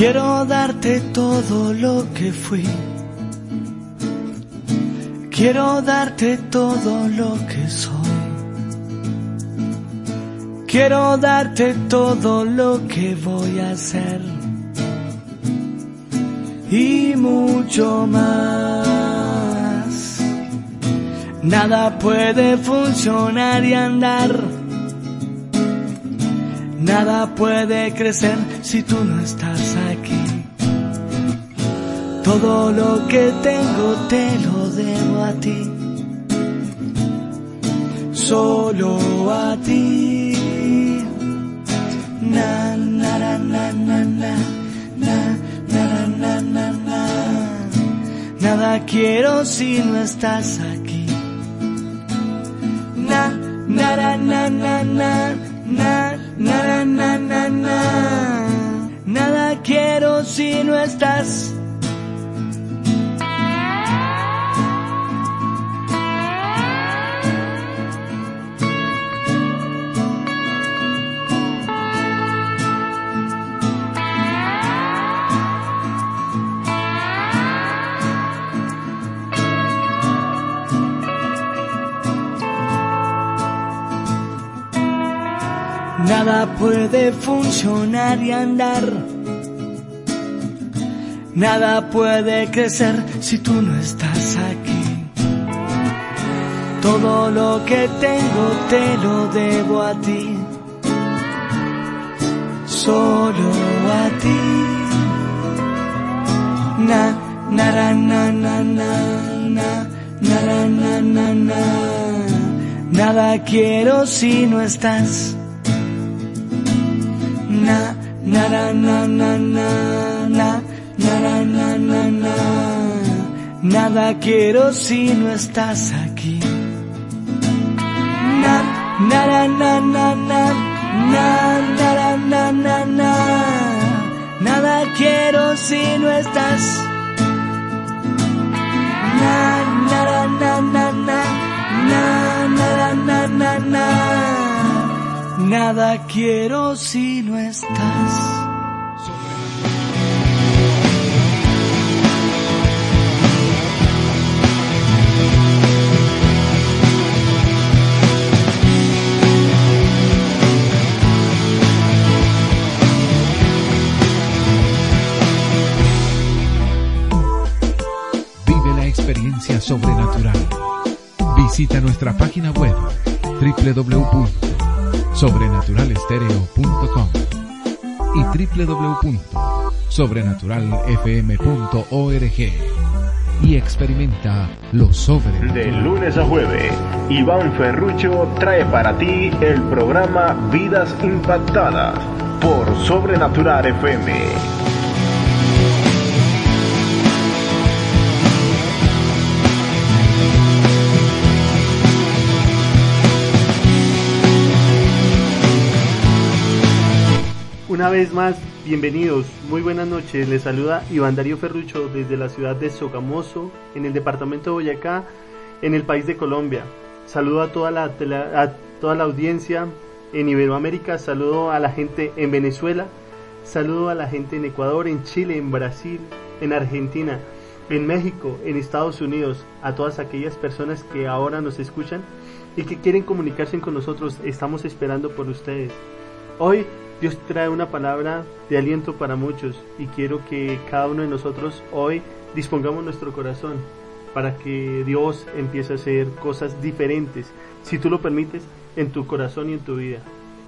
Quiero darte todo lo que fui. Quiero darte todo lo que soy. Quiero darte todo lo que voy a hacer. Y mucho más. Nada puede funcionar y andar. Nada puede crecer si tú no estás aquí. Todo lo que tengo te lo debo a ti. Solo a ti. Na na na na na na na na na na na. Nada quiero si no estás aquí. Na na na na na na na na na na na. Nada quiero si no estás. Nada puede funcionar y andar. Nada puede crecer si tú no estás aquí. Todo lo que tengo te lo debo a ti. Solo a ti. Na na na na na na na na na na. Nada quiero si no estás. Na na na na na na na na na na. Nada quiero si no estás aquí. Na na na na na na na na na na. Nada quiero si no estás. Na na na na na na na na na. Nada quiero si no estás. Vive la experiencia sobrenatural. Visita nuestra página web www.sobrenaturalestereo.com y www.sobrenaturalfm.org y experimenta lo sobrenatural. De lunes a jueves, Iván Ferrucho trae para ti el programa Vidas Impactadas por Sobrenatural FM. Una vez más, bienvenidos, muy buenas noches, les saluda Iván Darío Ferrucho desde la ciudad de Sogamoso, en el departamento de Boyacá, en el país de Colombia. Saludo a toda la audiencia en Iberoamérica, saludo a la gente en Venezuela, saludo a la gente en Ecuador, en Chile, en Brasil, en Argentina, en México, en Estados Unidos, a todas aquellas personas que ahora nos escuchan y que quieren comunicarse con nosotros, estamos esperando por ustedes. Hoy Dios trae una palabra de aliento para muchos y quiero que cada uno de nosotros hoy dispongamos nuestro corazón para que Dios empiece a hacer cosas diferentes, si tú lo permites, en tu corazón y en tu vida.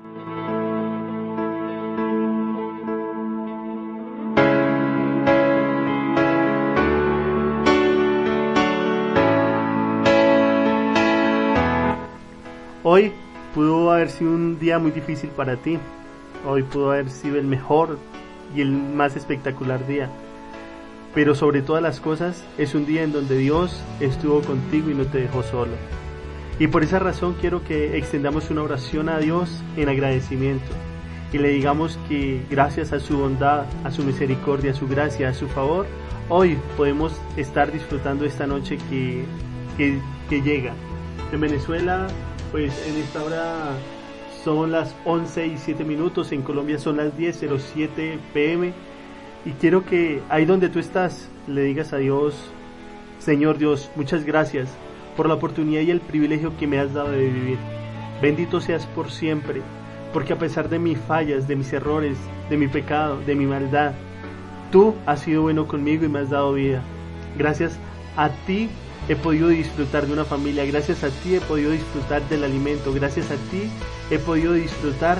Hoy pudo haber sido un día muy difícil para ti. Hoy pudo haber sido el mejor y el más espectacular día. Pero sobre todas las cosas, es un día en donde Dios estuvo contigo y no te dejó solo. Y por esa razón quiero que extendamos una oración a Dios en agradecimiento. Y le digamos que gracias a su bondad, a su misericordia, a su gracia, a su favor, hoy podemos estar disfrutando esta noche que llega. En Venezuela, pues en esta hora son las 11:07, en Colombia son las 10:07 p.m. Y quiero que ahí donde tú estás le digas a Dios: Señor Dios, muchas gracias por la oportunidad y el privilegio que me has dado de vivir. Bendito seas por siempre, porque a pesar de mis fallas, de mis errores, de mi pecado, de mi maldad, tú has sido bueno conmigo y me has dado vida. Gracias a ti he podido disfrutar de una familia, gracias a ti he podido disfrutar del alimento, gracias a ti he podido disfrutar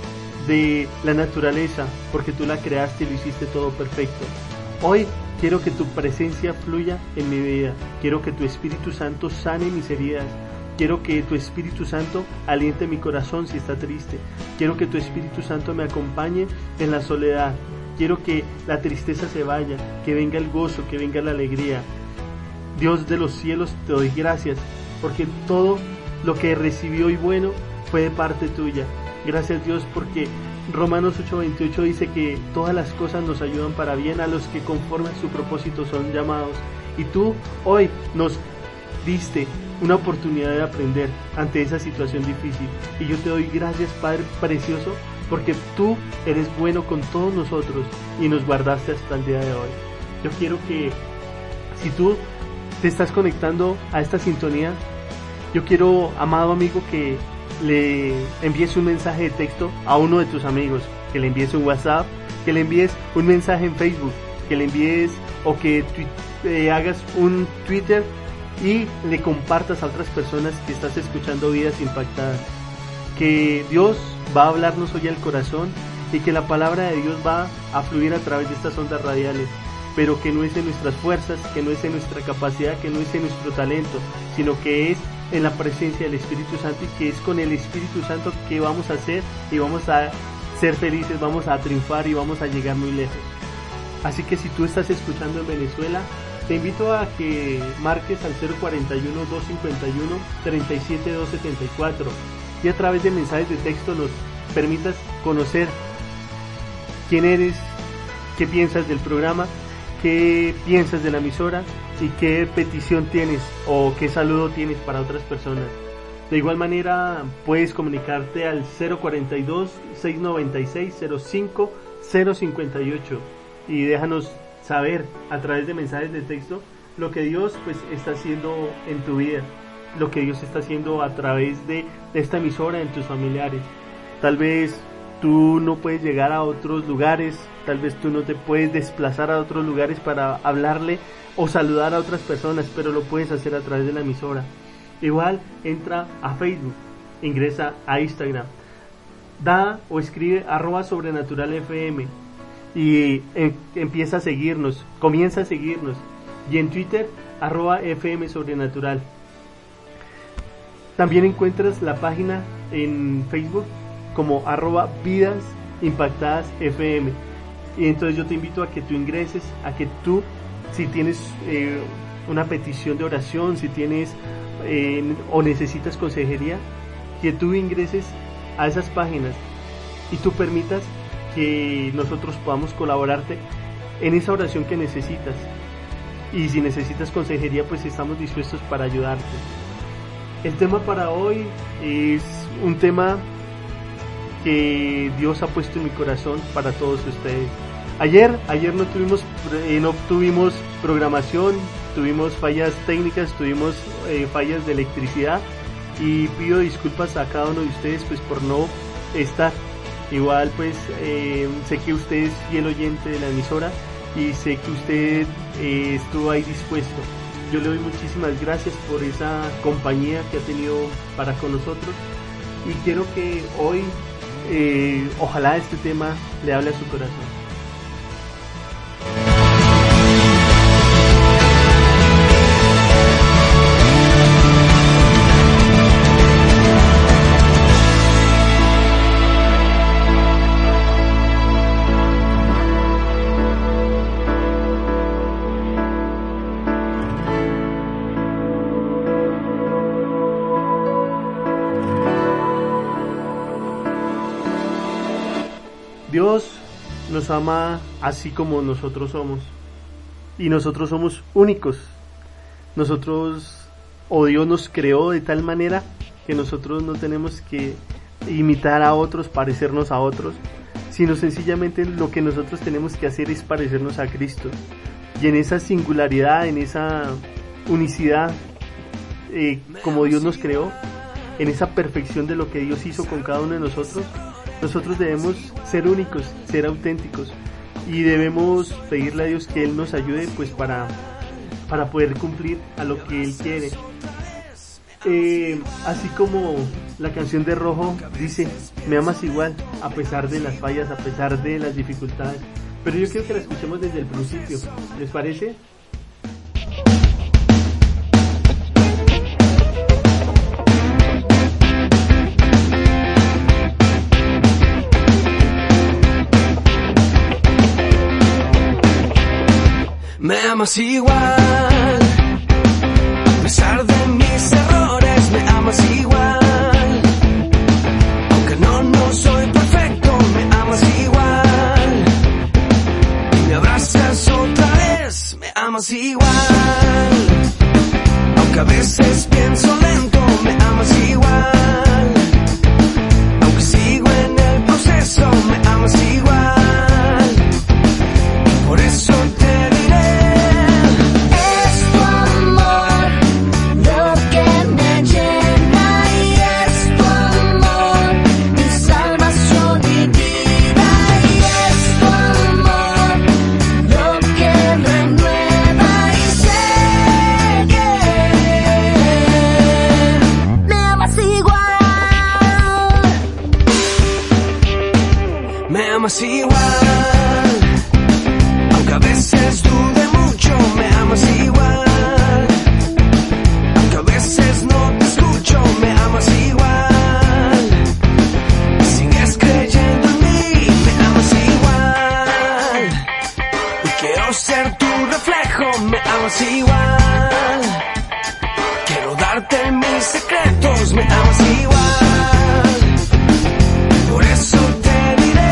de la naturaleza, porque tú la creaste y lo hiciste todo perfecto. Hoy quiero que tu presencia fluya en mi vida, quiero que tu Espíritu Santo sane mis heridas, quiero que tu Espíritu Santo aliente mi corazón si está triste, quiero que tu Espíritu Santo me acompañe en la soledad, quiero que la tristeza se vaya, que venga el gozo, que venga la alegría. Dios de los cielos, te doy gracias, porque todo lo que recibí hoy bueno fue de parte tuya. Gracias Dios, porque Romanos 8:28 dice que todas las cosas nos ayudan para bien a los que conforme a su propósito son llamados. Y tú hoy nos diste una oportunidad de aprender ante esa situación difícil. Y yo te doy gracias, Padre precioso, porque tú eres bueno con todos nosotros y nos guardaste hasta el día de hoy. Yo quiero que, si tú te estás conectando a esta sintonía, yo quiero, amado amigo, que le envíes un mensaje de texto a uno de tus amigos, que le envíes un WhatsApp, que le envíes un mensaje en Facebook, que le envíes o que hagas un Twitter y le compartas a otras personas que estás escuchando Vidas Impactadas. Que Dios va a hablarnos hoy al corazón y que la palabra de Dios va a fluir a través de estas ondas radiales, pero que no es en nuestras fuerzas, que no es en nuestra capacidad, que no es en nuestro talento, sino que es en la presencia del Espíritu Santo, y que es con el Espíritu Santo que vamos a hacer y vamos a ser felices, vamos a triunfar y vamos a llegar muy lejos. Así que si tú estás escuchando en Venezuela, te invito a que marques al 041-251-37274 y a través de mensajes de texto nos permitas conocer quién eres, qué piensas del programa, qué piensas de la emisora y qué petición tienes o qué saludo tienes para otras personas. De igual manera puedes comunicarte al 042-696-05058 y déjanos saber a través de mensajes de texto lo que Dios pues está haciendo en tu vida, lo que Dios está haciendo a través de esta emisora en tus familiares. Tal vez tú no puedes llegar a otros lugares, tal vez tú no te puedes desplazar a otros lugares para hablarle o saludar a otras personas, pero lo puedes hacer a través de la emisora. Igual entra a Facebook, ingresa a Instagram, da o escribe @sobrenaturalfm y empieza a seguirnos, comienza a seguirnos, y en Twitter @fmsobrenatural. También encuentras la página en Facebook como @Vidas Impactadas FM, y entonces yo te invito a que tú ingreses, a que tú, si tienes una petición de oración, si tienes o necesitas consejería, que tú ingreses a esas páginas y tú permitas que nosotros podamos colaborarte en esa oración que necesitas. Y si necesitas consejería, pues estamos dispuestos para ayudarte. El tema para hoy es un tema que Dios ha puesto en mi corazón para todos ustedes. Ayer no tuvimos programación, tuvimos fallas técnicas, tuvimos fallas de electricidad, y pido disculpas a cada uno de ustedes pues por no estar. Igual pues sé que usted es fiel oyente de la emisora y sé que usted estuvo ahí dispuesto. Yo le doy muchísimas gracias por esa compañía que ha tenido para con nosotros, y quiero que hoy ojalá este tema le hable a su corazón. Dios nos ama así como nosotros somos, y nosotros somos únicos. Dios nos creó de tal manera que nosotros no tenemos que imitar a otros, parecernos a otros, sino sencillamente lo que nosotros tenemos que hacer es parecernos a Cristo. Y en esa singularidad, en esa unicidad, como Dios nos creó, en esa perfección de lo que Dios hizo con cada uno de nosotros, nosotros debemos ser únicos, ser auténticos, y debemos pedirle a Dios que Él nos ayude pues para poder cumplir a lo que Él quiere. Así como la canción de Rojo dice, me amas igual, a pesar de las fallas, a pesar de las dificultades. Pero yo quiero que la escuchemos desde el principio, ¿les parece? Me amas igual, a pesar de mis errores, me amas igual, aunque no soy perfecto, me amas igual, y me abrazas otra vez, me amas igual, aunque a veces pienso lento, me amas igual, aunque sigo en el proceso, me amas igual, por eso te amas igual, aunque a veces dude mucho, me amas igual, aunque a veces no te escucho, me amas igual, sigues creyendo en mí, me amas igual, y quiero ser tu reflejo, me amas igual, quiero darte mis secretos, me amas igual, por eso te diré.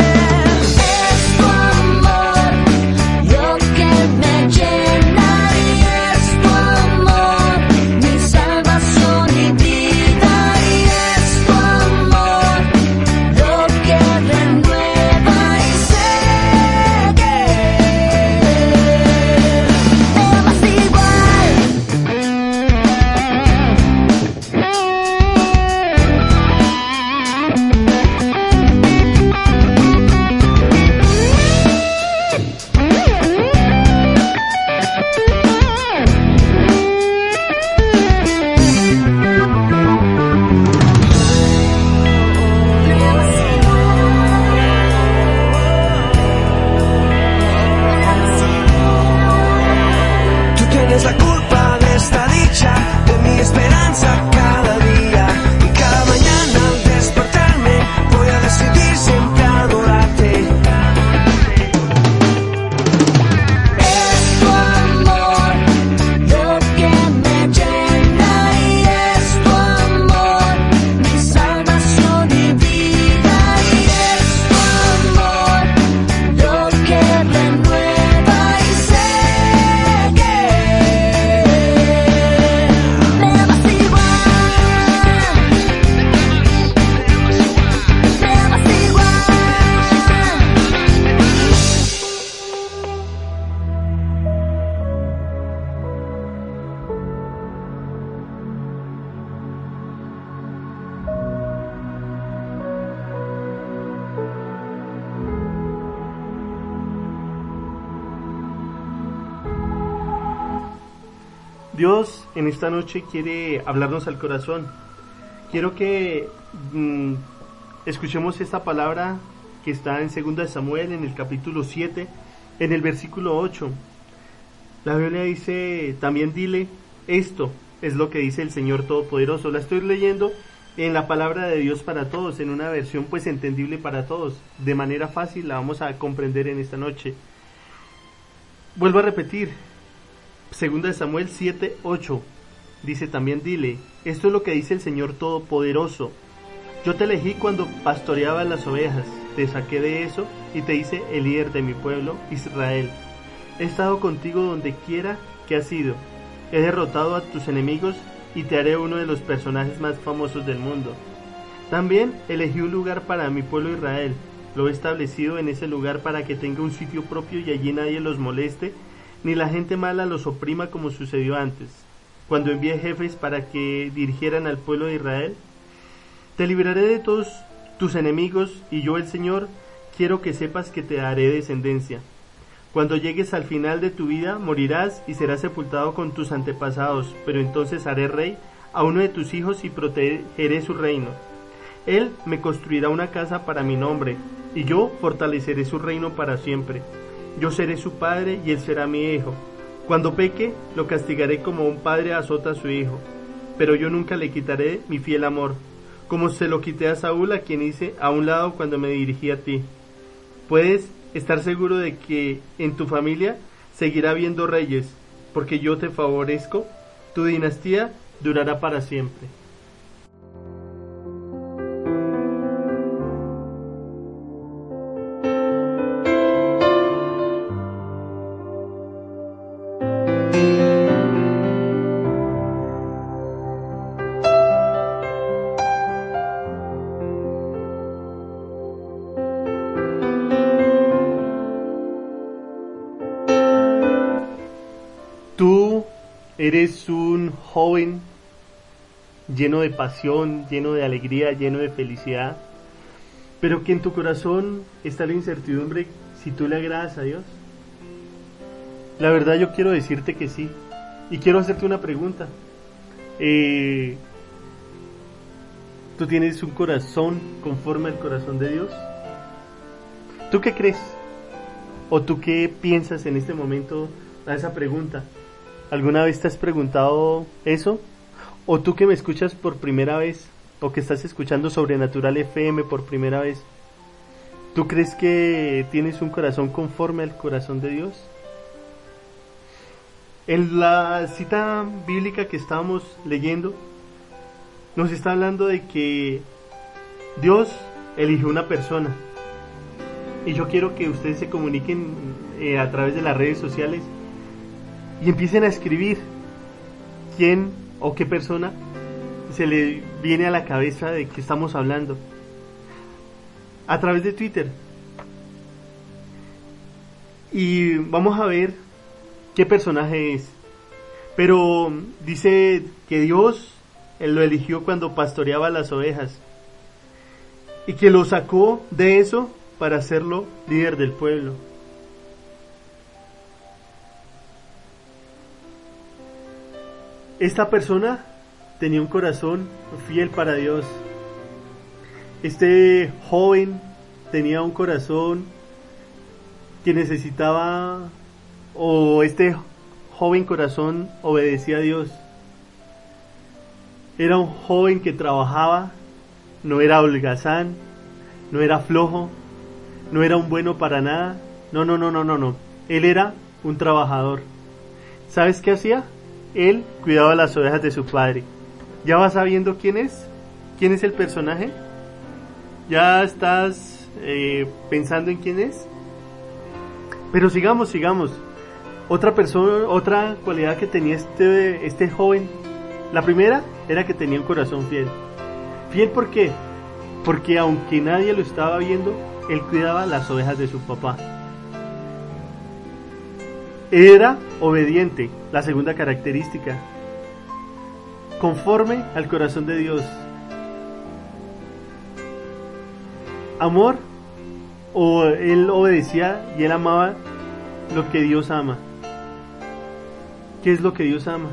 Dios en esta noche quiere hablarnos al corazón. Quiero que escuchemos esta palabra que está en 2 Samuel, en el capítulo 7, en el versículo 8. La Biblia dice, también dile, esto es lo que dice el Señor Todopoderoso. La estoy leyendo en la palabra de Dios para todos, en una versión pues entendible para todos. De manera fácil la vamos a comprender en esta noche. Vuelvo a repetir, 2 Samuel 7:8, dice también dile, esto es lo que dice el Señor Todopoderoso, yo te elegí cuando pastoreaba las ovejas, te saqué de eso y te hice el líder de mi pueblo Israel, he estado contigo donde quiera que has ido, he derrotado a tus enemigos y te haré uno de los personajes más famosos del mundo, también elegí un lugar para mi pueblo Israel, lo he establecido en ese lugar para que tenga un sitio propio y allí nadie los moleste, ni la gente mala los oprima como sucedió antes, cuando envié jefes para que dirigieran al pueblo de Israel. Te libraré de todos tus enemigos, y yo, el Señor, quiero que sepas que te daré descendencia. Cuando llegues al final de tu vida, morirás y serás sepultado con tus antepasados, pero entonces haré rey a uno de tus hijos y protegeré su reino. Él me construirá una casa para mi nombre, y yo fortaleceré su reino para siempre. Yo seré su padre y él será mi hijo. Cuando peque, lo castigaré como un padre azota a su hijo, pero yo nunca le quitaré mi fiel amor, como se lo quité a Saúl, a quien hice a un lado cuando me dirigí a ti. Puedes estar seguro de que en tu familia seguirá habiendo reyes, porque yo te favorezco, tu dinastía durará para siempre. Tú eres un joven lleno de pasión, lleno de alegría, lleno de felicidad, pero que en tu corazón está la incertidumbre si tú le agradas a Dios. La verdad, yo quiero decirte que sí, y quiero hacerte una pregunta. ¿Tú tienes un corazón conforme al corazón de Dios? ¿Tú qué crees? ¿O tú qué piensas en este momento a esa pregunta? ¿Alguna vez te has preguntado eso? ¿O tú que me escuchas por primera vez, o que estás escuchando Sobrenatural FM por primera vez, ¿tú crees que tienes un corazón conforme al corazón de Dios? En la cita bíblica que estábamos leyendo, nos está hablando de que Dios eligió una persona. Y yo quiero que ustedes se comuniquen a través de las redes sociales y empiecen a escribir quién o qué persona se le viene a la cabeza de que estamos hablando a través de Twitter, y vamos a ver qué personaje es. Pero dice que Dios, Él lo eligió cuando pastoreaba las ovejas, y que lo sacó de eso para hacerlo líder del pueblo. Esta persona tenía un corazón fiel para Dios. Este joven tenía un corazón que necesitaba, o este joven corazón obedecía a Dios. Era un joven que trabajaba, no era holgazán, no era flojo, no era un bueno para nada. No. Él era un trabajador. ¿Sabes qué hacía? Él cuidaba las ovejas de su padre. ¿Ya vas sabiendo quién es? ¿Quién es el personaje? ¿Ya estás pensando en quién es? Pero sigamos. Otra cualidad que tenía este joven. La primera era que tenía un corazón fiel. ¿Fiel por qué? Porque aunque nadie lo estaba viendo, él cuidaba las ovejas de su papá. Era obediente, la segunda característica, conforme al corazón de Dios. Amor, o él obedecía y él amaba lo que Dios ama. ¿Qué es lo que Dios ama?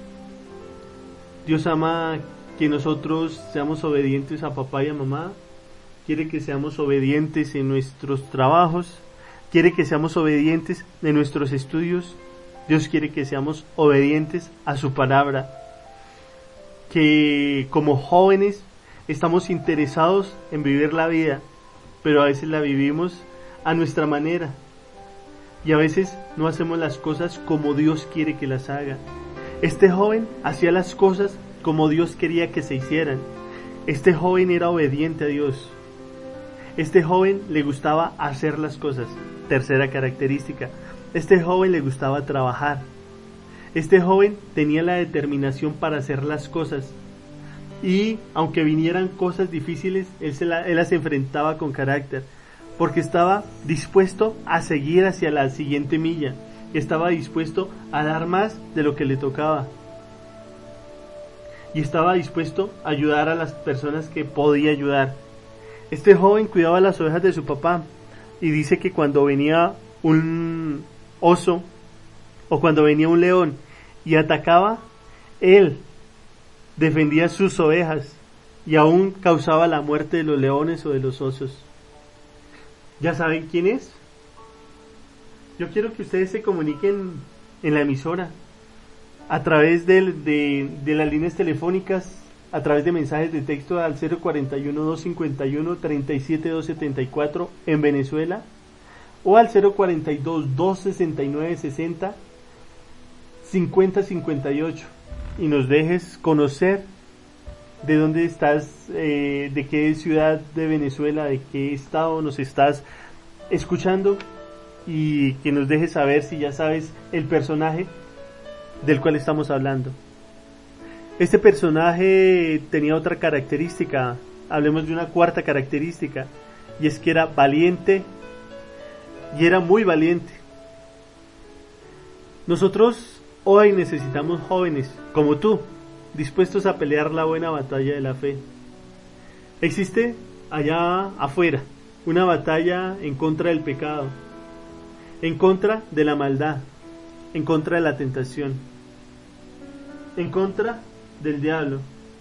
Dios ama que nosotros seamos obedientes a papá y a mamá. Quiere que seamos obedientes en nuestros trabajos. Quiere que seamos obedientes en nuestros estudios. Dios quiere que seamos obedientes a su palabra. Que como jóvenes estamos interesados en vivir la vida, pero a veces la vivimos a nuestra manera. Y a veces no hacemos las cosas como Dios quiere que las haga. Este joven hacía las cosas como Dios quería que se hicieran. Este joven era obediente a Dios. Este joven le gustaba hacer las cosas. Tercera característica, este joven le gustaba trabajar. Este joven tenía la determinación para hacer las cosas, y aunque vinieran cosas difíciles, él las enfrentaba con carácter, porque estaba dispuesto a seguir hacia la siguiente milla, estaba dispuesto a dar más de lo que le tocaba, y estaba dispuesto a ayudar a las personas que podía ayudar. Este joven cuidaba las ovejas de su papá, y dice que cuando venía un oso o cuando venía un león y atacaba, él defendía sus ovejas y aún causaba la muerte de los leones o de los osos. ¿Ya saben quién es? Yo quiero que ustedes se comuniquen en la emisora a través de las líneas telefónicas, a través de mensajes de texto al 041-251-37274 en Venezuela, o al 042-269-60-5058, y nos dejes conocer de dónde estás, de qué ciudad de Venezuela, de qué estado nos estás escuchando, y que nos dejes saber si ya sabes el personaje del cual estamos hablando. Este personaje tenía otra característica, hablemos de una cuarta característica, y es que era valiente, y era muy valiente. Nosotros hoy necesitamos jóvenes como tú, dispuestos a pelear la buena batalla de la fe. Existe allá afuera una batalla en contra del pecado, en contra de la maldad, en contra de la tentación, en contra del diablo.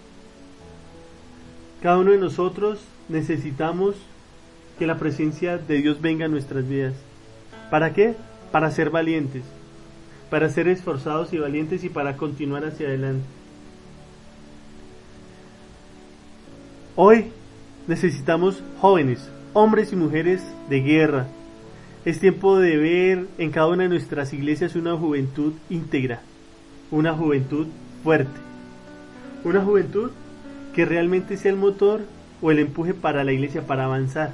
Cada uno de nosotros necesitamos que la presencia de Dios venga a nuestras vidas. ¿Para qué? Para ser valientes, para ser esforzados y valientes, y para continuar hacia adelante. Hoy necesitamos jóvenes, hombres y mujeres de guerra. Es tiempo de ver en cada una de nuestras iglesias una juventud íntegra, una juventud fuerte, una juventud que realmente sea el motor o el empuje para la iglesia para avanzar.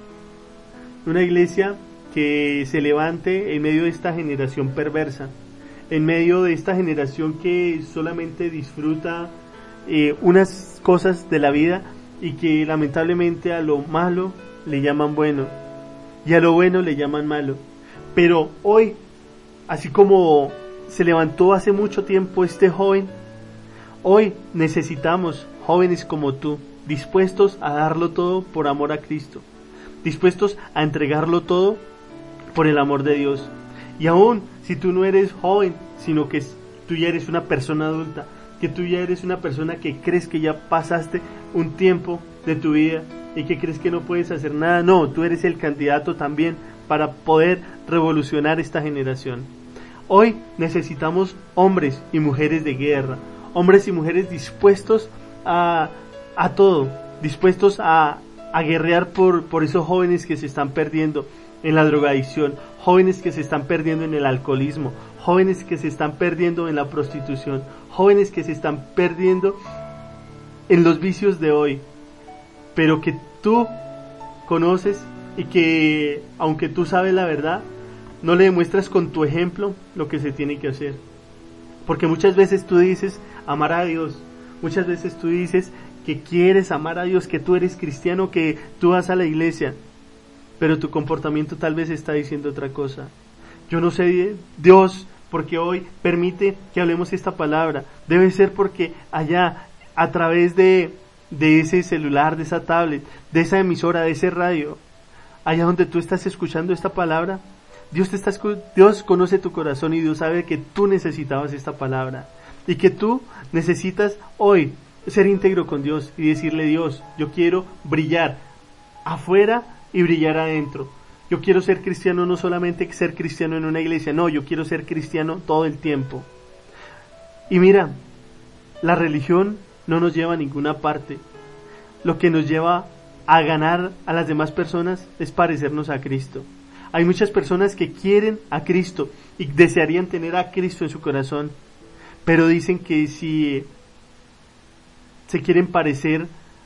Una iglesia que se levante en medio de esta generación perversa, en medio de esta generación que solamente disfruta unas cosas de la vida, y que lamentablemente a lo malo le llaman bueno y a lo bueno le llaman malo. Pero hoy, así como se levantó hace mucho tiempo este joven, hoy necesitamos jóvenes como tú, dispuestos a darlo todo por amor a Cristo, dispuestos a entregarlo todo por el amor de Dios. Y aún si tú no eres joven, sino que tú ya eres una persona adulta, que tú ya eres una persona que crees que ya pasaste un tiempo de tu vida y que crees que no puedes hacer nada, no, tú eres el candidato también para poder revolucionar esta generación. Hoy necesitamos hombres y mujeres de guerra, hombres y mujeres dispuestos a todo, dispuestos a guerrear por esos jóvenes que se están perdiendo en la drogadicción, jóvenes que se están perdiendo en el alcoholismo, jóvenes que se están perdiendo en la prostitución, jóvenes que se están perdiendo en los vicios de hoy, pero que tú conoces y que, aunque tú sabes la verdad, no le demuestras con tu ejemplo lo que se tiene que hacer. Porque muchas veces tú dices amar a Dios, muchas veces tú dices que quieres amar a Dios, que tú eres cristiano, que tú vas a la iglesia, pero tu comportamiento tal vez está diciendo otra cosa. Yo no sé, Dios, porque hoy permite que hablemos esta palabra. Debe ser porque allá, a través de ese celular, de esa tablet, de esa emisora, de ese radio, allá donde tú estás escuchando esta palabra, Dios conoce tu corazón, y Dios sabe que tú necesitabas esta palabra, y que tú necesitas hoy ser íntegro con Dios y decirle: Dios, yo quiero brillar afuera y brillar adentro. Yo quiero ser cristiano, no solamente ser cristiano en una iglesia, no, yo quiero ser cristiano todo el tiempo. Y mira, la religión no nos lleva a ninguna parte. Lo que nos lleva a ganar a las demás personas es parecernos a Cristo. Hay muchas personas que quieren a Cristo y desearían tener a Cristo en su corazón, pero dicen que si se quieren parecer,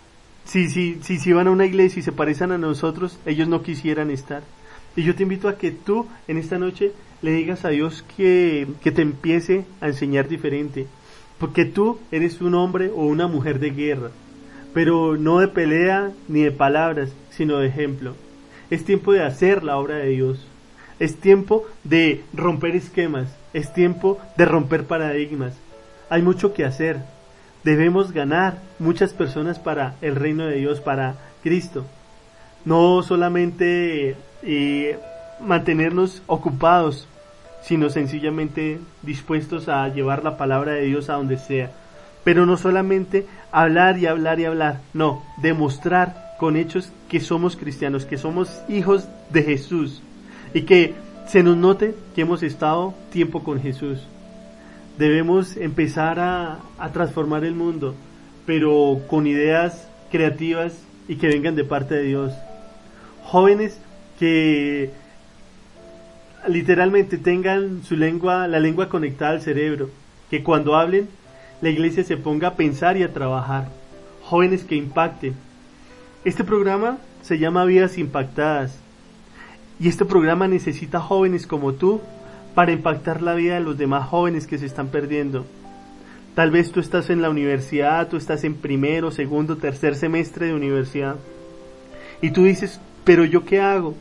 si van a una iglesia y se parecen a nosotros, ellos no quisieran estar. Y yo te invito a que tú en esta noche le digas a Dios que te empiece a enseñar diferente, porque tú eres un hombre o una mujer de guerra, pero no de pelea ni de palabras, sino de ejemplo. es tiempo de hacer la obra de Dios, es tiempo de romper esquemas, es tiempo de romper paradigmas. Hay mucho que hacer, debemos ganar muchas personas para el reino de Dios, para Cristo. No solamente mantenernos ocupados, sino sencillamente dispuestos a llevar la palabra de Dios a donde sea. Pero no solamente hablar y hablar y hablar, no, demostrar con hechos que somos cristianos, que somos hijos de Jesús y que se nos note que hemos estado tiempo con Jesús. Debemos empezar a transformar el mundo, pero con ideas creativas y que vengan de parte de Dios. Jóvenes que literalmente tengan la lengua conectada al cerebro, que cuando hablen la iglesia se ponga a pensar y a trabajar. Jóvenes que impacten. Este programa se llama Vidas Impactadas y este programa necesita jóvenes como tú para impactar la vida de los demás jóvenes que se están perdiendo. Tal vez tú estás en la universidad, tú estás en primero, segundo, tercer semestre de universidad y tú dices, pero ¿yo qué hago?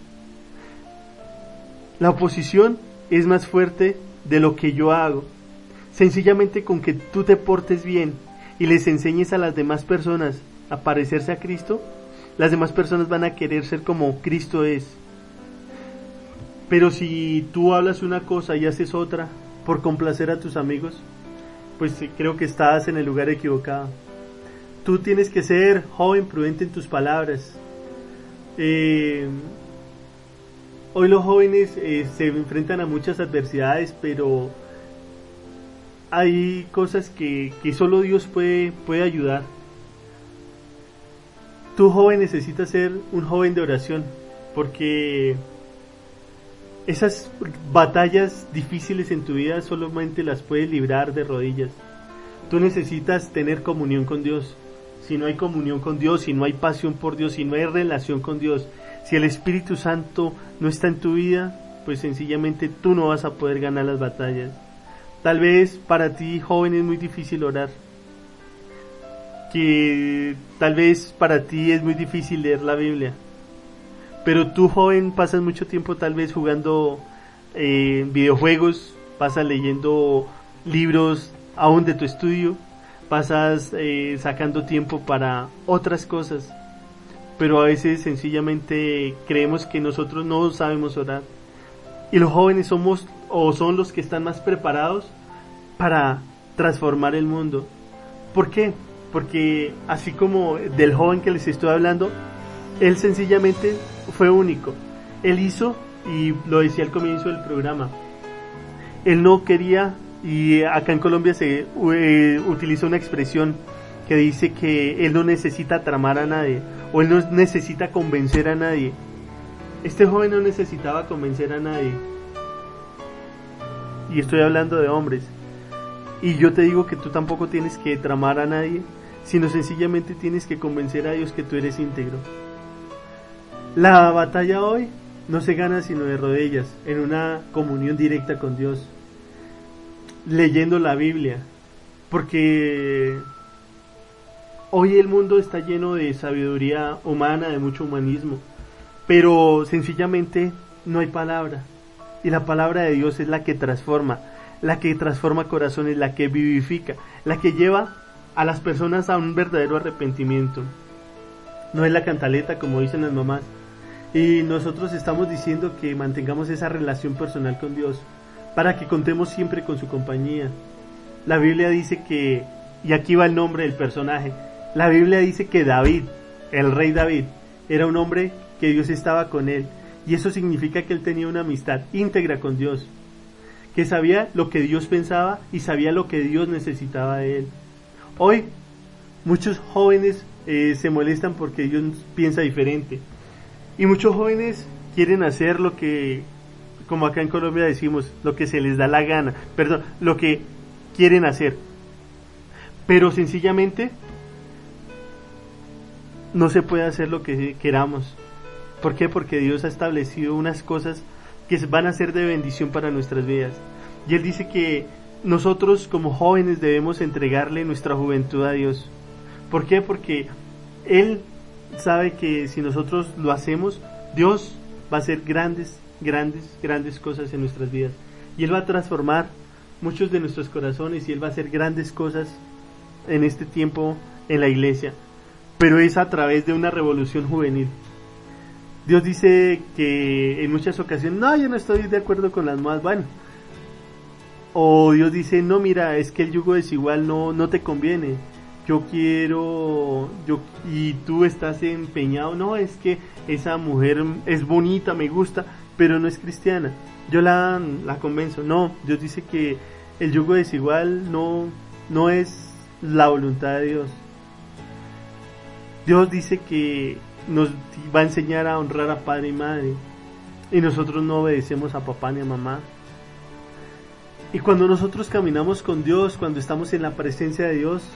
La oposición es más fuerte de lo que yo hago. Sencillamente con que tú te portes bien y les enseñes a las demás personas a parecerse a Cristo, las demás personas van a querer ser como Cristo es. Pero si tú hablas una cosa y haces otra por complacer a tus amigos, pues creo que estás en el lugar equivocado. Tú tienes que ser joven, prudente en tus palabras. Hoy los jóvenes se enfrentan a muchas adversidades, pero hay cosas que solo Dios puede ayudar. Tú, joven, necesitas ser un joven de oración, porque esas batallas difíciles en tu vida solamente las puedes librar de rodillas. Tú necesitas tener comunión con Dios. Si no hay comunión con Dios, si no hay pasión por Dios, si no hay relación con Dios, si el Espíritu Santo no está en tu vida, pues sencillamente tú no vas a poder ganar las batallas. Tal vez para ti, joven, es muy difícil orar. Que tal vez para ti es muy difícil leer la Biblia. Pero tú, joven, pasas mucho tiempo tal vez jugando videojuegos, pasas leyendo libros aún de tu estudio, pasas sacando tiempo para otras cosas. Pero a veces sencillamente creemos que nosotros no sabemos orar. Y los jóvenes somos o son los que están más preparados para transformar el mundo. ¿Por qué? Porque así como del joven que les estoy hablando, él sencillamente fue único. Él hizo, y lo decía al comienzo del programa, él no quería, y acá en Colombia se utiliza una expresión que dice que él no necesita tramar a nadie, o él no necesita convencer a nadie. Este joven no necesitaba convencer a nadie. Y estoy hablando de hombres. Y yo te digo que tú tampoco tienes que tramar a nadie, sino sencillamente tienes que convencer a Dios que tú eres íntegro. La batalla hoy no se gana sino de rodillas, en una comunión directa con Dios, leyendo la Biblia, porque hoy el mundo está lleno de sabiduría humana, de mucho humanismo, pero sencillamente no hay palabra, y la palabra de Dios es la que transforma corazones, la que vivifica, la que lleva a las personas a un verdadero arrepentimiento. No es la cantaleta como dicen las mamás. Y nosotros estamos diciendo que mantengamos esa relación personal con Dios, para que contemos siempre con su compañía. La Biblia dice que, y aquí va el nombre del personaje, la Biblia dice que David, el rey David, era un hombre que Dios estaba con él, y eso significa que él tenía una amistad íntegra con Dios, que sabía lo que Dios pensaba y sabía lo que Dios necesitaba de él. Hoy muchos jóvenes se molestan porque Dios piensa diferente, y muchos jóvenes quieren hacer lo que, como acá en Colombia decimos, lo que se les da la gana, lo que quieren hacer, pero sencillamente no se puede hacer lo que queramos. ¿Por qué? Porque Dios ha establecido unas cosas que van a ser de bendición para nuestras vidas, y Él dice que nosotros como jóvenes debemos entregarle nuestra juventud a Dios. ¿Por qué? Porque Él sabe que si nosotros lo hacemos, Dios va a hacer grandes cosas en nuestras vidas. Y Él va a transformar muchos de nuestros corazones y Él va a hacer grandes cosas en este tiempo en la iglesia. Pero es a través de una revolución juvenil. Dios dice que en muchas ocasiones, no, yo no estoy de acuerdo con las modas, bueno. O Dios dice, no, mira, es que el yugo desigual no te conviene. Y tú estás empeñado, no, es que esa mujer es bonita, me gusta, pero no es cristiana. Yo la convenzo. No, Dios dice que el yugo desigual no es la voluntad de Dios. Dios dice que nos va a enseñar a honrar a padre y madre, y nosotros no obedecemos a papá ni a mamá. Y cuando nosotros caminamos con Dios, cuando estamos en la presencia de Dios,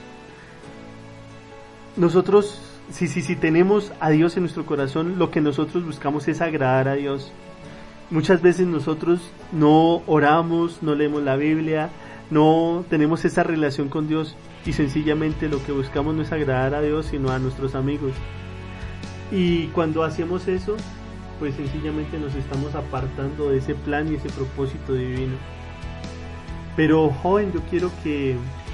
nosotros, si tenemos a Dios en nuestro corazón, lo que nosotros buscamos es agradar a Dios. Muchas veces nosotros no oramos, no leemos la Biblia, no tenemos esa relación con Dios, y sencillamente lo que buscamos no es agradar a Dios, sino a nuestros amigos. Y cuando hacemos eso, pues sencillamente nos estamos apartando de ese plan y ese propósito divino. Pero joven, yo quiero que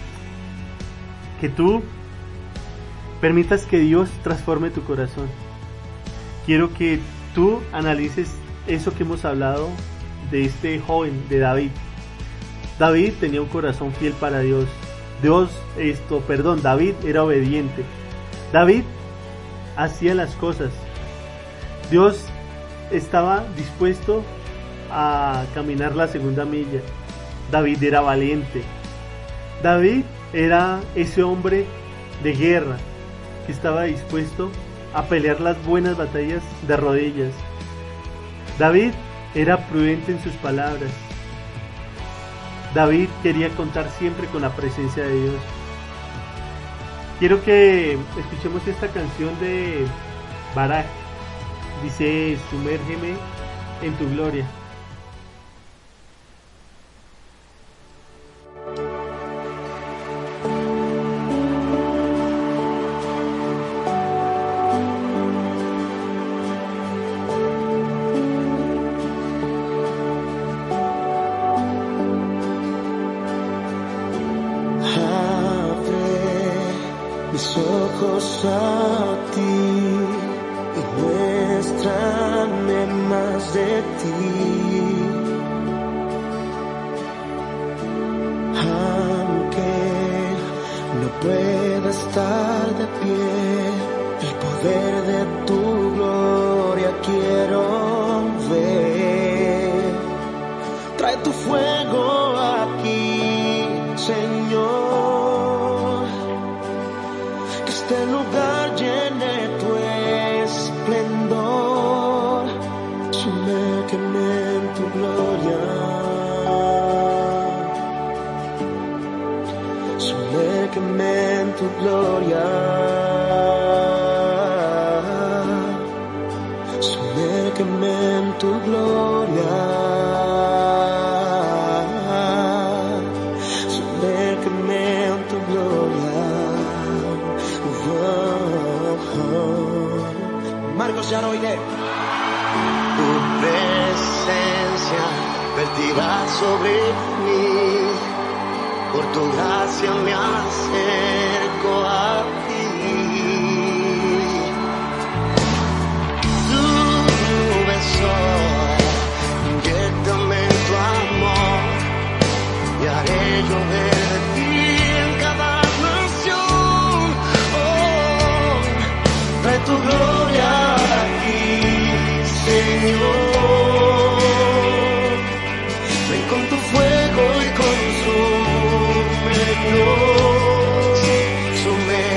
tú permitas que Dios transforme tu corazón. Quiero que tú analices eso que hemos hablado de este joven, de David. David tenía un corazón fiel para Dios. David era obediente. David hacía las cosas. Dios estaba dispuesto a caminar la segunda milla. David era valiente. David era ese hombre de guerra que estaba dispuesto a pelear las buenas batallas de rodillas. David era prudente en sus palabras. David quería contar siempre con la presencia de Dios. Quiero que escuchemos esta canción de Barak. Dice, sumérgeme en tu gloria. Mis ojos a ti y muéstrame más de ti. Aunque no pueda estar de pie, el poder de tu gloria quiero ver. Trae tu fuego aquí, Señor. Este lugar llene tu esplendor, sumérgeme en tu gloria, sumérgeme en tu gloria, sumérgeme en tu gloria, sumérgeme en tu gloria. Marcos Yaroide. Tu presencia vertirá sobre mí, por tu gracia me acerco a ti. Tu beso, inyéctame en tu amor y haré llover de ti en cada nación. Trae tu gloria aquí, Señor. Ven con tu fuego y consúmenos,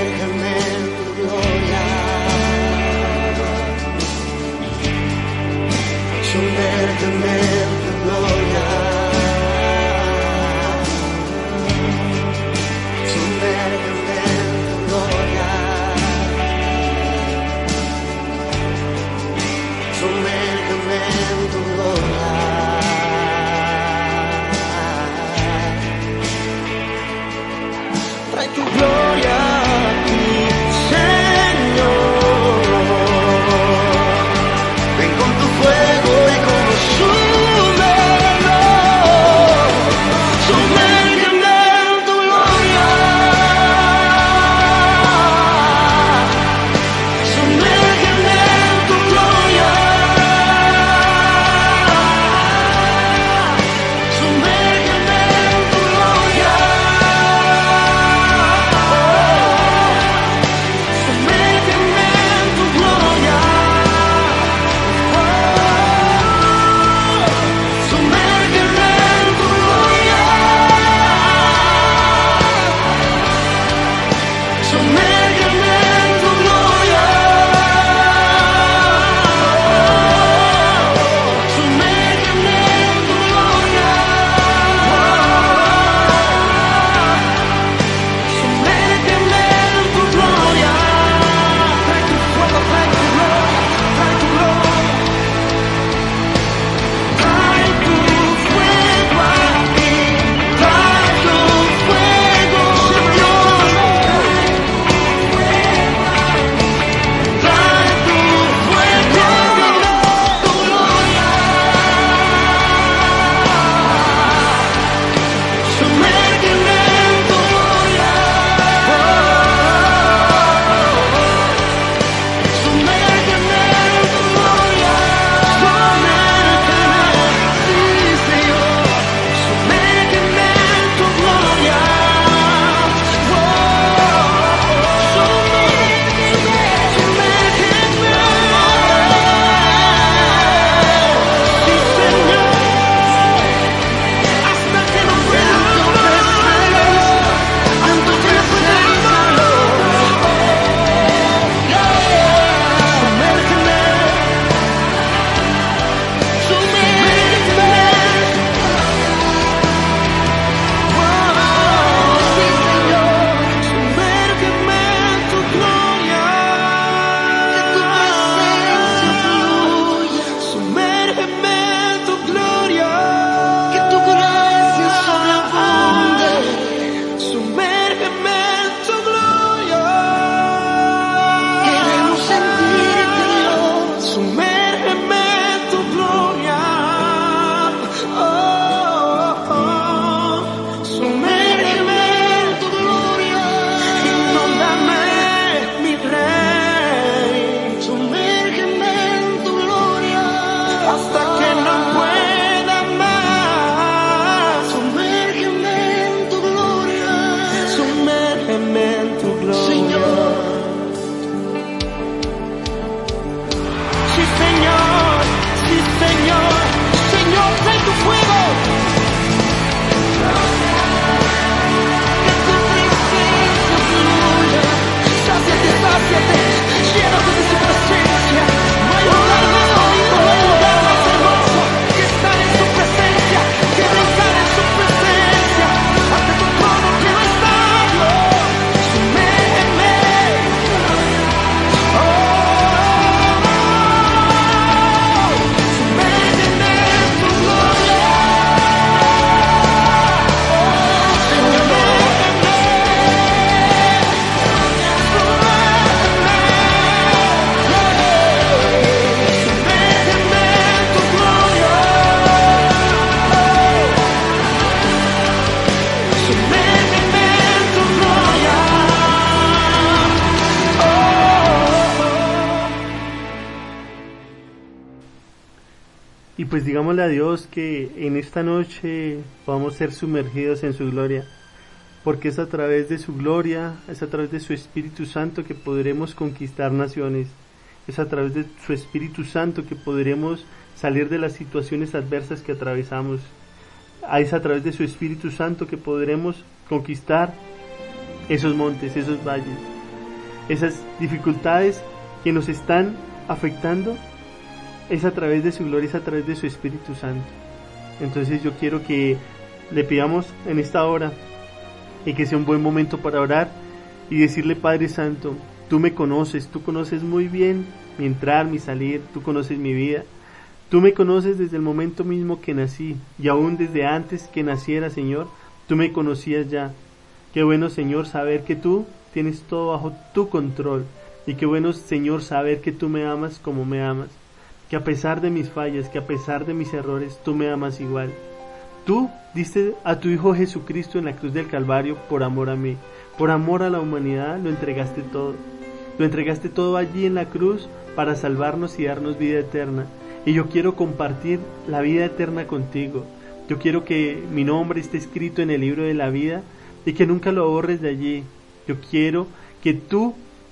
Y pues digámosle a Dios que en esta noche podamos ser sumergidos en su gloria, porque es a través de su gloria, es a través de su Espíritu Santo que podremos conquistar naciones, es a través de su Espíritu Santo que podremos salir de las situaciones adversas que atravesamos, es a través de su Espíritu Santo que podremos conquistar esos montes, esos valles, esas dificultades que nos están afectando. Es a través de su gloria, es a través de su Espíritu Santo. Entonces yo quiero que le pidamos en esta hora y que sea un buen momento para orar y decirle: Padre Santo, tú me conoces, tú conoces muy bien mi entrar, mi salir, tú conoces mi vida, tú me conoces desde el momento mismo que nací y aún desde antes que naciera, Señor, tú me conocías ya. Qué bueno, Señor, saber que tú tienes todo bajo tu control y qué bueno, Señor, saber que tú me amas como me amas. Que a pesar de mis fallas, que a pesar de mis errores, tú me amas igual. Tú diste a tu Hijo Jesucristo en la cruz del Calvario por amor a mí, por amor a la humanidad, lo entregaste todo. Lo entregaste todo allí en la cruz para salvarnos y darnos vida eterna. Y yo quiero compartir la vida eterna contigo. Yo quiero que mi nombre esté escrito en el libro de la vida y que nunca lo borres de allí. Yo quiero que tú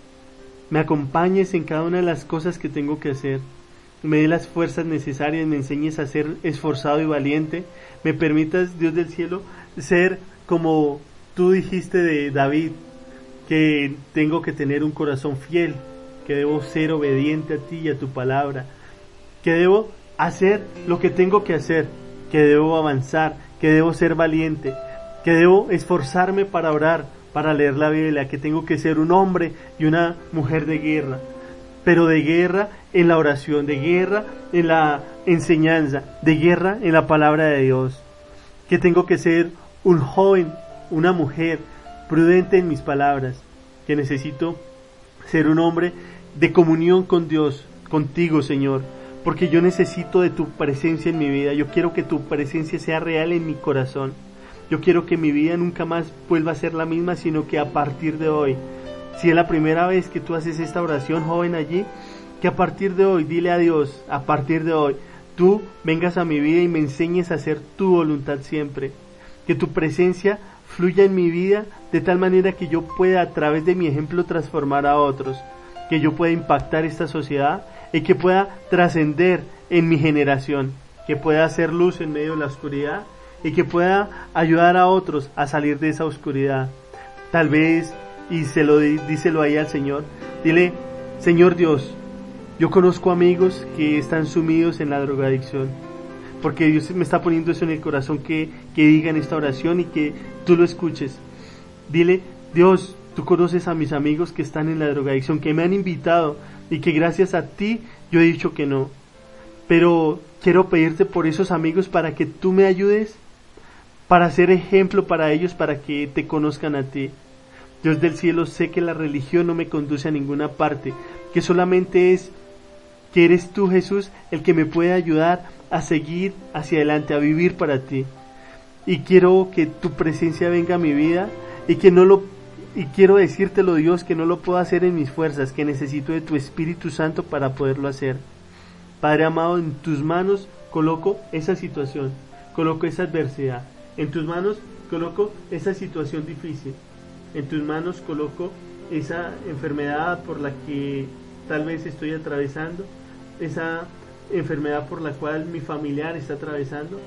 me acompañes en cada una de las cosas que tengo que hacer. Me dé las fuerzas necesarias, me enseñes a ser esforzado y valiente, me permitas, Dios del cielo, ser como tú dijiste de David, que tengo que tener un corazón fiel, que debo ser obediente a ti y a tu palabra, que debo hacer lo que tengo que hacer, que debo avanzar, que debo ser valiente, que debo esforzarme para orar, para leer la Biblia, que tengo que ser un hombre y una mujer de guerra, pero de guerra en la oración, de guerra en la enseñanza, de guerra en la palabra de Dios, que tengo que ser un joven, una mujer prudente en mis palabras, que necesito ser un hombre de comunión con Dios, contigo, Señor, porque yo necesito de tu presencia en mi vida. Yo quiero que tu presencia sea real en mi corazón. Yo quiero que mi vida nunca más vuelva a ser la misma, sino que a partir de hoy, si es la primera vez que tú haces esta oración, joven, allí, que a partir de hoy, dile a Dios, a partir de hoy, tú vengas a mi vida y me enseñes a hacer tu voluntad siempre. Que tu presencia fluya en mi vida de tal manera que yo pueda a través de mi ejemplo transformar a otros, que yo pueda impactar esta sociedad y que pueda trascender en mi generación, que pueda hacer luz en medio de la oscuridad y que pueda ayudar a otros a salir de esa oscuridad. Tal vez, y díselo ahí al Señor, dile: Señor Dios, yo conozco amigos que están sumidos en la drogadicción, porque Dios me está poniendo eso en el corazón, que digan esta oración y que tú lo escuches. Dile: Dios, tú conoces a mis amigos que están en la drogadicción, que me han invitado y que gracias a ti yo he dicho que no, pero quiero pedirte por esos amigos para que tú me ayudes, para ser ejemplo para ellos, para que te conozcan a ti. Dios del cielo, sé que la religión no me conduce a ninguna parte, que solamente es que eres tú, Jesús, el que me puede ayudar a seguir hacia adelante, a vivir para ti. Y quiero que tu presencia venga a mi vida y quiero decírtelo, Dios, que no lo puedo hacer en mis fuerzas, que necesito de tu Espíritu Santo para poderlo hacer. Padre amado, en tus manos coloco esa situación, coloco esa adversidad, en tus manos coloco esa situación difícil, en tus manos coloco esa enfermedad por la que tal vez estoy atravesando, esa enfermedad por la cual mi familiar está atravesando.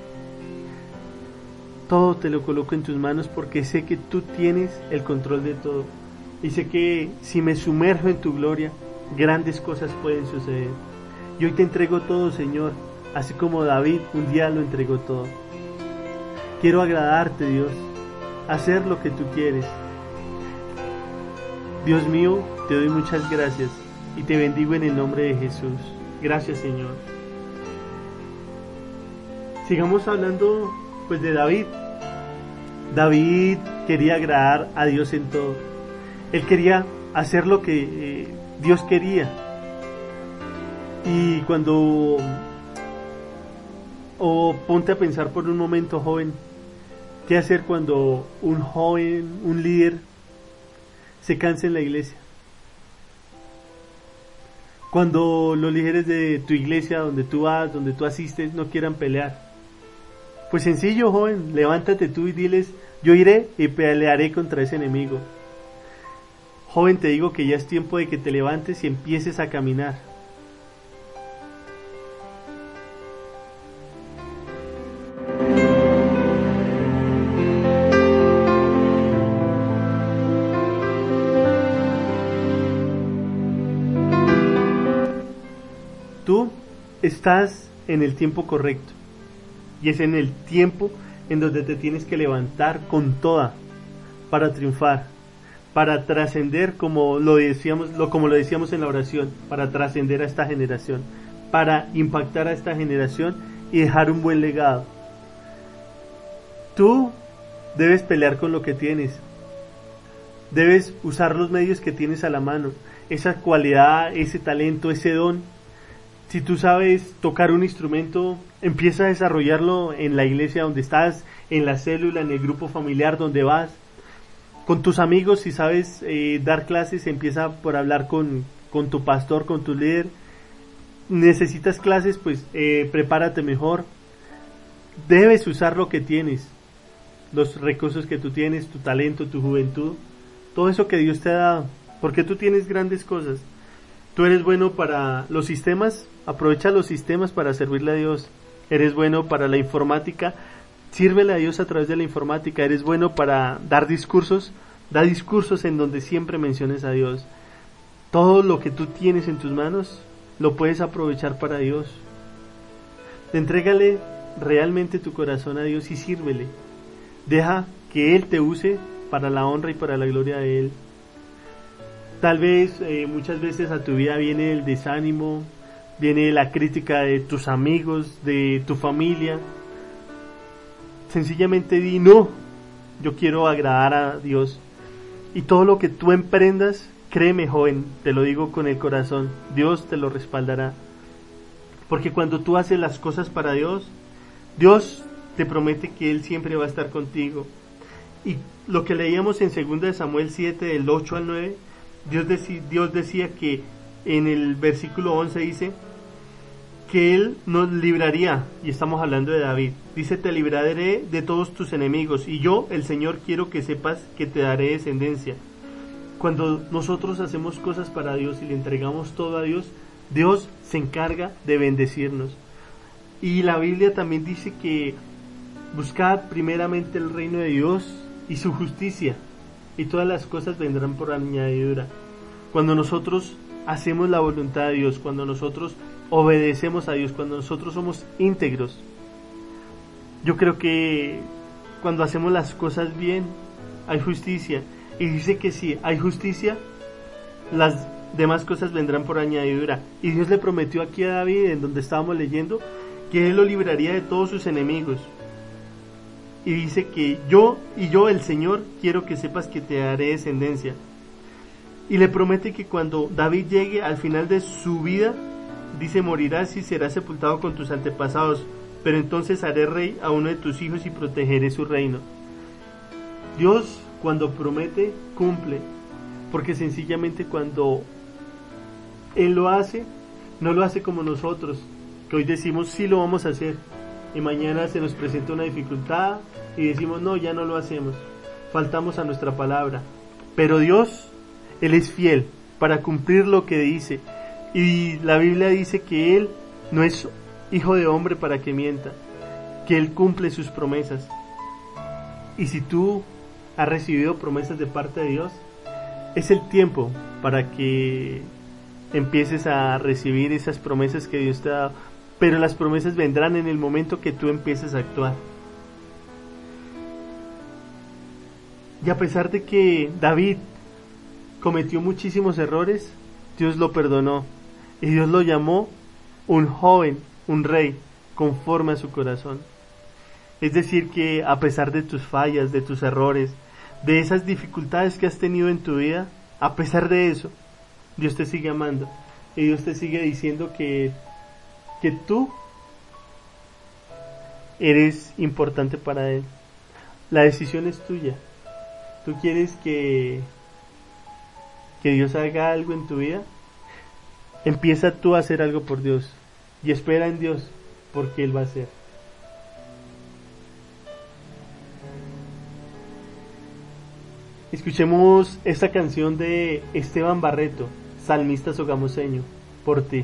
Todo te lo coloco en tus manos porque sé que tú tienes el control de todo. Y sé que si me sumerjo en tu gloria, grandes cosas pueden suceder. Y hoy te entrego todo, Señor, así como David un día lo entregó todo. Quiero agradarte, Dios, hacer lo que tú quieres. Dios mío, te doy muchas gracias y te bendigo en el nombre de Jesús. Gracias, Señor. Sigamos hablando pues de David. David quería agradar a Dios en todo. Él quería hacer lo que Dios quería. Y ponte a pensar por un momento, joven, ¿qué hacer cuando un joven, un líder, se cansa en la iglesia? Cuando los líderes de tu iglesia, donde tú vas, donde tú asistes, no quieran pelear. Pues sencillo, joven, levántate tú y diles, yo iré y pelearé contra ese enemigo. Joven, te digo que ya es tiempo de que te levantes y empieces a caminar. Tú estás en el tiempo correcto. Y es en el tiempo en donde te tienes que levantar con toda para triunfar, para trascender como lo decíamos en la oración, para trascender a esta generación, para impactar a esta generación y dejar un buen legado. Tú debes pelear con lo que tienes. Debes usar los medios que tienes a la mano, esa cualidad, ese talento, ese don. Si tú sabes tocar un instrumento, empieza a desarrollarlo en la iglesia donde estás, en la célula, en el grupo familiar donde vas. Con tus amigos, si sabes dar clases, empieza por hablar con tu pastor, con tu líder. Necesitas clases, pues prepárate mejor. Debes usar lo que tienes, los recursos que tú tienes, tu talento, tu juventud, todo eso que Dios te ha dado, porque tú tienes grandes cosas. Tú eres bueno para los sistemas, aprovecha los sistemas para servirle a Dios. Eres bueno para la informática, sírvele a Dios a través de la informática. Eres bueno para dar discursos, da discursos en donde siempre menciones a Dios. Todo lo que tú tienes en tus manos lo puedes aprovechar para Dios. Entrégale realmente tu corazón a Dios y sírvele. Deja que Él te use para la honra y para la gloria de Él. Tal vez muchas veces a tu vida viene el desánimo, viene la crítica de tus amigos, de tu familia. Sencillamente di, no, yo quiero agradar a Dios. Y todo lo que tú emprendas, créeme, joven, te lo digo con el corazón, Dios te lo respaldará. Porque cuando tú haces las cosas para Dios, Dios te promete que Él siempre va a estar contigo. Y lo que leíamos en 2 Samuel 7, del 8 al 9, Dios decía que en el versículo 11 dice que Él nos libraría, y estamos hablando de David. Dice, te libraré de todos tus enemigos, y yo, el Señor, quiero que sepas que te daré descendencia. Cuando nosotros hacemos cosas para Dios y le entregamos todo a Dios, Dios se encarga de bendecirnos. Y la Biblia también dice que buscad primeramente el reino de Dios y su justicia, y todas las cosas vendrán por añadidura. Cuando nosotros hacemos la voluntad de Dios, cuando nosotros obedecemos a Dios, cuando nosotros somos íntegros, yo creo que cuando hacemos las cosas bien, hay justicia. Y dice que si hay justicia, las demás cosas vendrán por añadidura. Y Dios le prometió aquí a David, en donde estábamos leyendo, que Él lo libraría de todos sus enemigos. Y dice que yo, el Señor, quiero que sepas que te daré descendencia. Y le promete que cuando David llegue al final de su vida, dice, morirás y serás sepultado con tus antepasados, pero entonces haré rey a uno de tus hijos y protegeré su reino. Dios, cuando promete, cumple, porque sencillamente cuando Él lo hace, no lo hace como nosotros, que hoy decimos sí lo vamos a hacer, y mañana se nos presenta una dificultad y decimos no, ya no lo hacemos, faltamos a nuestra palabra. Pero Dios, Él es fiel para cumplir lo que dice, y la Biblia dice que Él no es hijo de hombre para que mienta, que Él cumple sus promesas. Y si tú has recibido promesas de parte de Dios, es el tiempo para que empieces a recibir esas promesas que Dios te ha dado. Pero las promesas vendrán en el momento que tú empieces a actuar. Y a pesar de que David cometió muchísimos errores, Dios lo perdonó. Y Dios lo llamó un joven, un rey, conforme a su corazón. Es decir que a pesar de tus fallas, de tus errores, de esas dificultades que has tenido en tu vida, a pesar de eso, Dios te sigue amando. Y Dios te sigue diciendo que tú eres importante para Él. La decisión es tuya. ¿Tú quieres que Dios haga algo en tu vida? Empieza tú a hacer algo por Dios y espera en Dios, porque Él va a hacer. Escuchemos esta canción de Esteban Barreto, salmista sogamoseño, Por ti.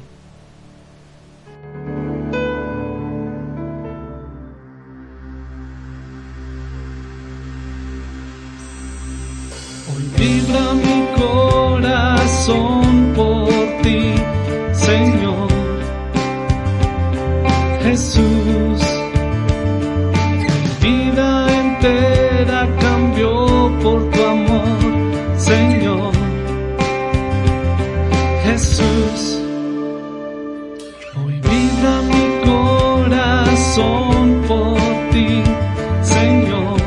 Hoy vibra mi corazón por ti, Señor Jesús. Mi vida entera cambió por tu amor, Señor Jesús. Hoy vibra mi corazón por ti, Señor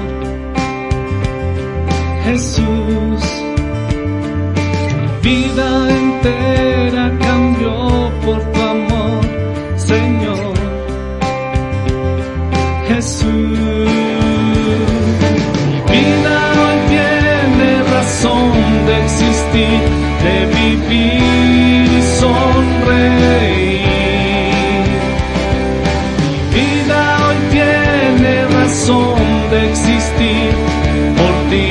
Jesús. Mi vida entera cambió por tu amor, Señor Jesús. Mi vida hoy tiene razón de existir, de vivir y sonreír. Mi vida hoy tiene razón de existir por ti.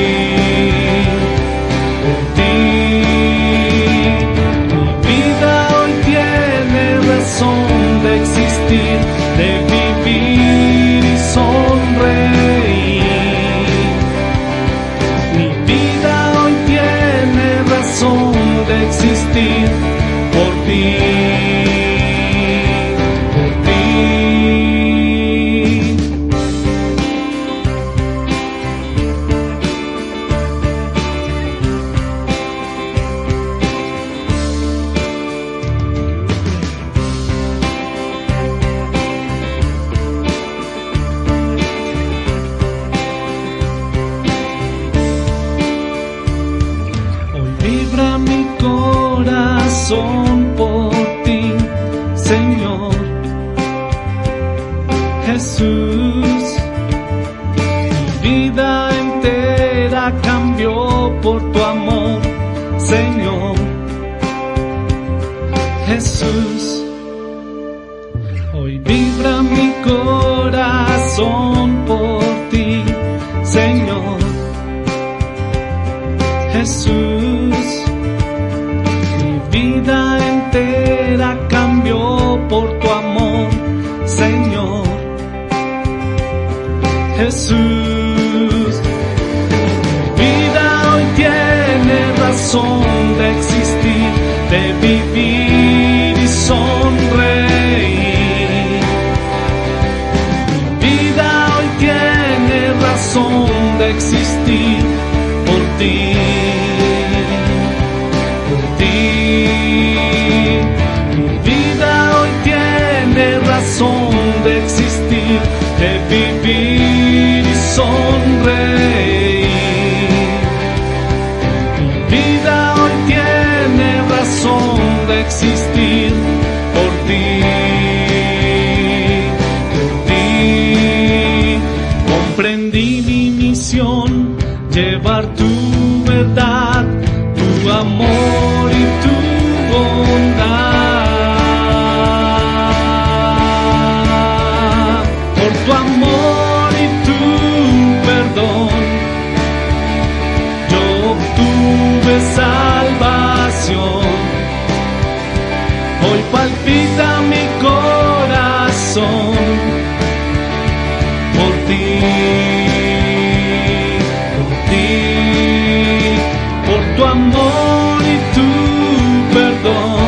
De existir, de vivir y sonreír. Mi vida hoy tiene razón de existir por ti, por ti. Por ti, Señor Jesús. Mi vida entera cambió por tu amor, Señor Jesús. Hoy vibra mi corazón por ti, Señor Jesús. Vida entera cambió por tu amor, Señor Jesús. Mi vida hoy tiene razón de existir, de vivir y sonreír. Mi vida hoy tiene razón de existir por ti. Mi vida hoy tiene razón de existir, de vivir y sonreír. Mi vida hoy tiene razón de existir por ti, por ti. Comprendí mi misión, llevar tu verdad, tu amor y tu bondad. Por tu amor y tu perdón, yo obtuve salvación. Hoy palpita mi corazón por ti, por ti, por tu amor y tu perdón.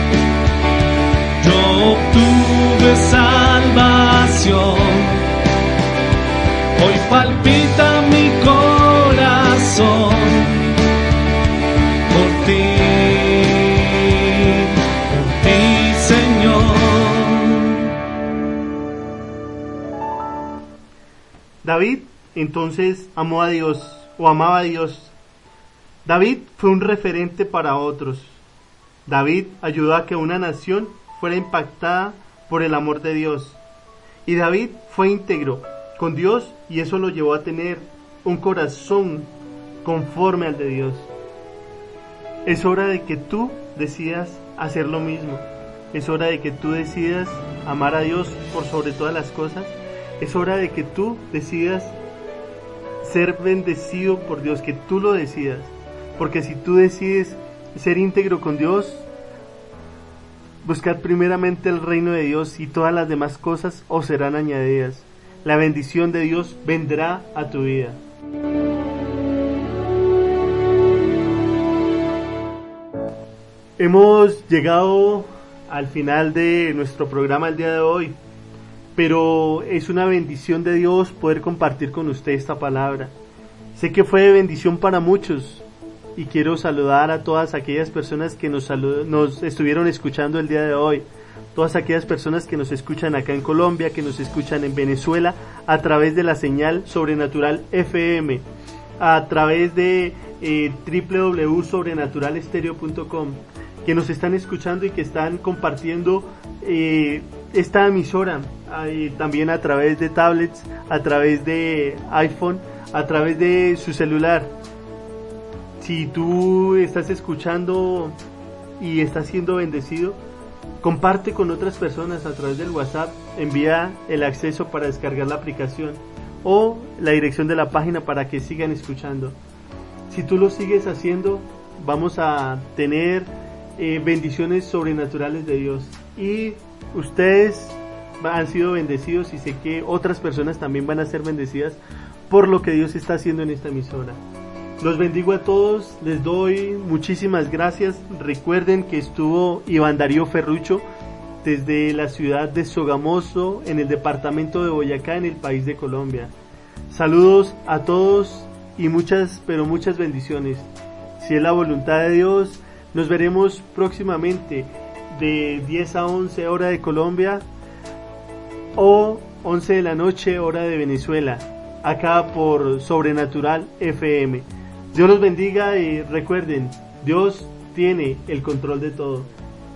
Yo obtuve salvación. Hoy palpita mi corazón por ti, Señor. David entonces amó a Dios, o amaba a Dios. David fue un referente para otros. David ayudó a que una nación fuera impactada por el amor de Dios. Y David fue íntegro con Dios y eso lo llevó a tener un corazón conforme al de Dios. Es hora de que tú decidas hacer lo mismo. Es hora de que tú decidas amar a Dios por sobre todas las cosas. Es hora de que tú decidas ser bendecido por Dios, que tú lo decidas. Porque si tú decides ser íntegro con Dios, buscar primeramente el reino de Dios y todas las demás cosas os serán añadidas. La bendición de Dios vendrá a tu vida. Hemos llegado al final de nuestro programa el día de hoy, pero es una bendición de Dios poder compartir con usted esta palabra. Sé que fue de bendición para muchos y quiero saludar a todas aquellas personas que nos estuvieron escuchando el día de hoy, todas aquellas personas que nos escuchan acá en Colombia, que nos escuchan en Venezuela a través de la señal Sobrenatural FM, a través de www.sobrenaturalestereo.com, que nos están escuchando y que están compartiendo esta emisora, también a través de tablets, a través de iPhone, a través de su celular. Si tú estás escuchando y estás siendo bendecido, comparte con otras personas a través del WhatsApp, envía el acceso para descargar la aplicación o la dirección de la página para que sigan escuchando. Si tú lo sigues haciendo, vamos a tener bendiciones sobrenaturales de Dios, y ustedes han sido bendecidos y sé que otras personas también van a ser bendecidas por lo que Dios está haciendo en esta emisora. Los bendigo a todos, les doy muchísimas gracias. Recuerden que estuvo Iván Darío Ferrucho desde la ciudad de Sogamoso, en el departamento de Boyacá, en el país de Colombia. Saludos a todos y muchas, pero muchas bendiciones. Si es la voluntad de Dios, nos veremos próximamente de 10 a 11 hora de Colombia o 11 de la noche hora de Venezuela, acá por Sobrenatural FM. Dios los bendiga y recuerden, Dios tiene el control de todo.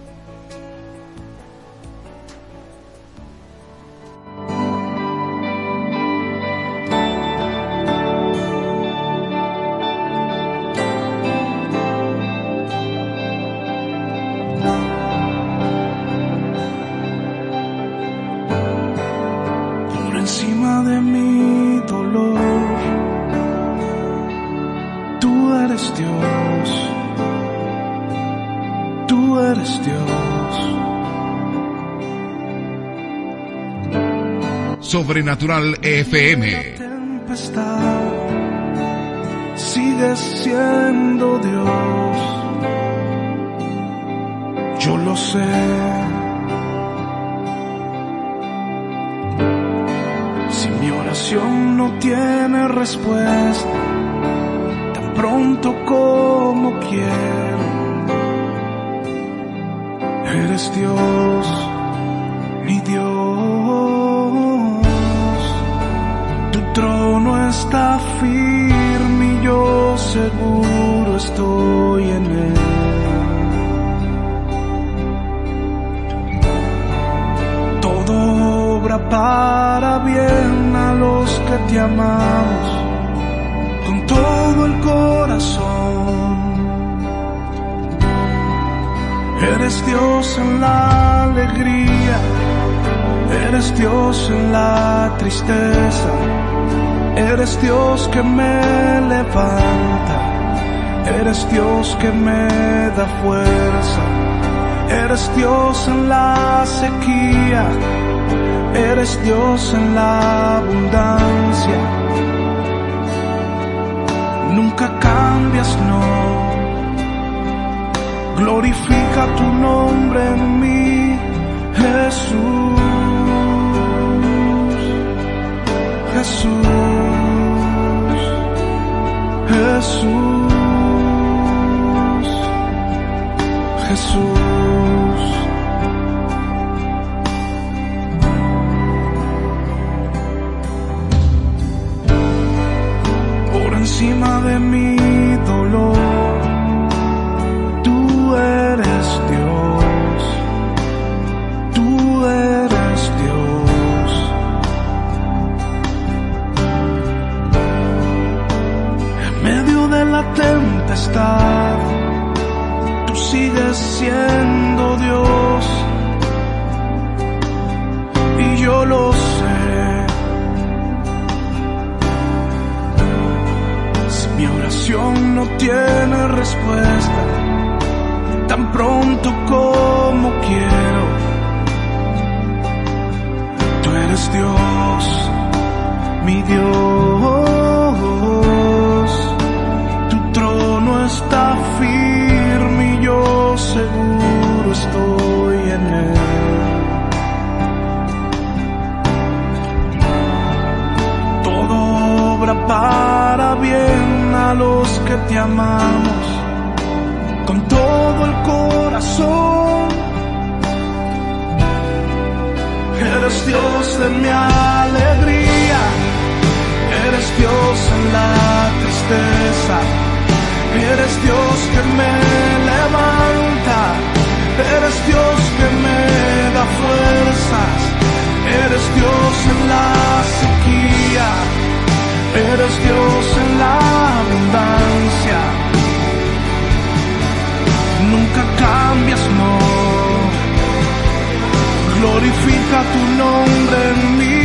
Sobrenatural FM. Tempestad, sigues siendo Dios, yo lo sé. Si mi oración no tiene respuesta, tan pronto como quiero, eres Dios, mi Dios. Tu trono está firme y yo seguro estoy en él. Todo obra para bien a los que te amamos con todo el corazón. Eres Dios en la alegría, eres Dios en la tristeza, eres Dios que me levanta, eres Dios que me da fuerza, eres Dios en la sequía, eres Dios en la abundancia. Nunca cambias, no. Glorifica tu nombre en mí, Jesús. Jesús, Jesús, Jesús. Por encima de mi dolor, tú eres Dios, tú eres Dios. En medio de la tempestad, tú sigues siendo como quiero. Tú eres Dios, mi Dios. Tu trono está firme y yo seguro estoy en él. Para bien a los que te amamos con todo el corazón. Eres Dios de mi alegría, eres Dios en la tristeza, eres Dios que me levanta, eres Dios que me da fuerzas, eres Dios en la sequía, eres Dios en la abundancia. Nunca cambias, no. Glorifica tu nombre en mí.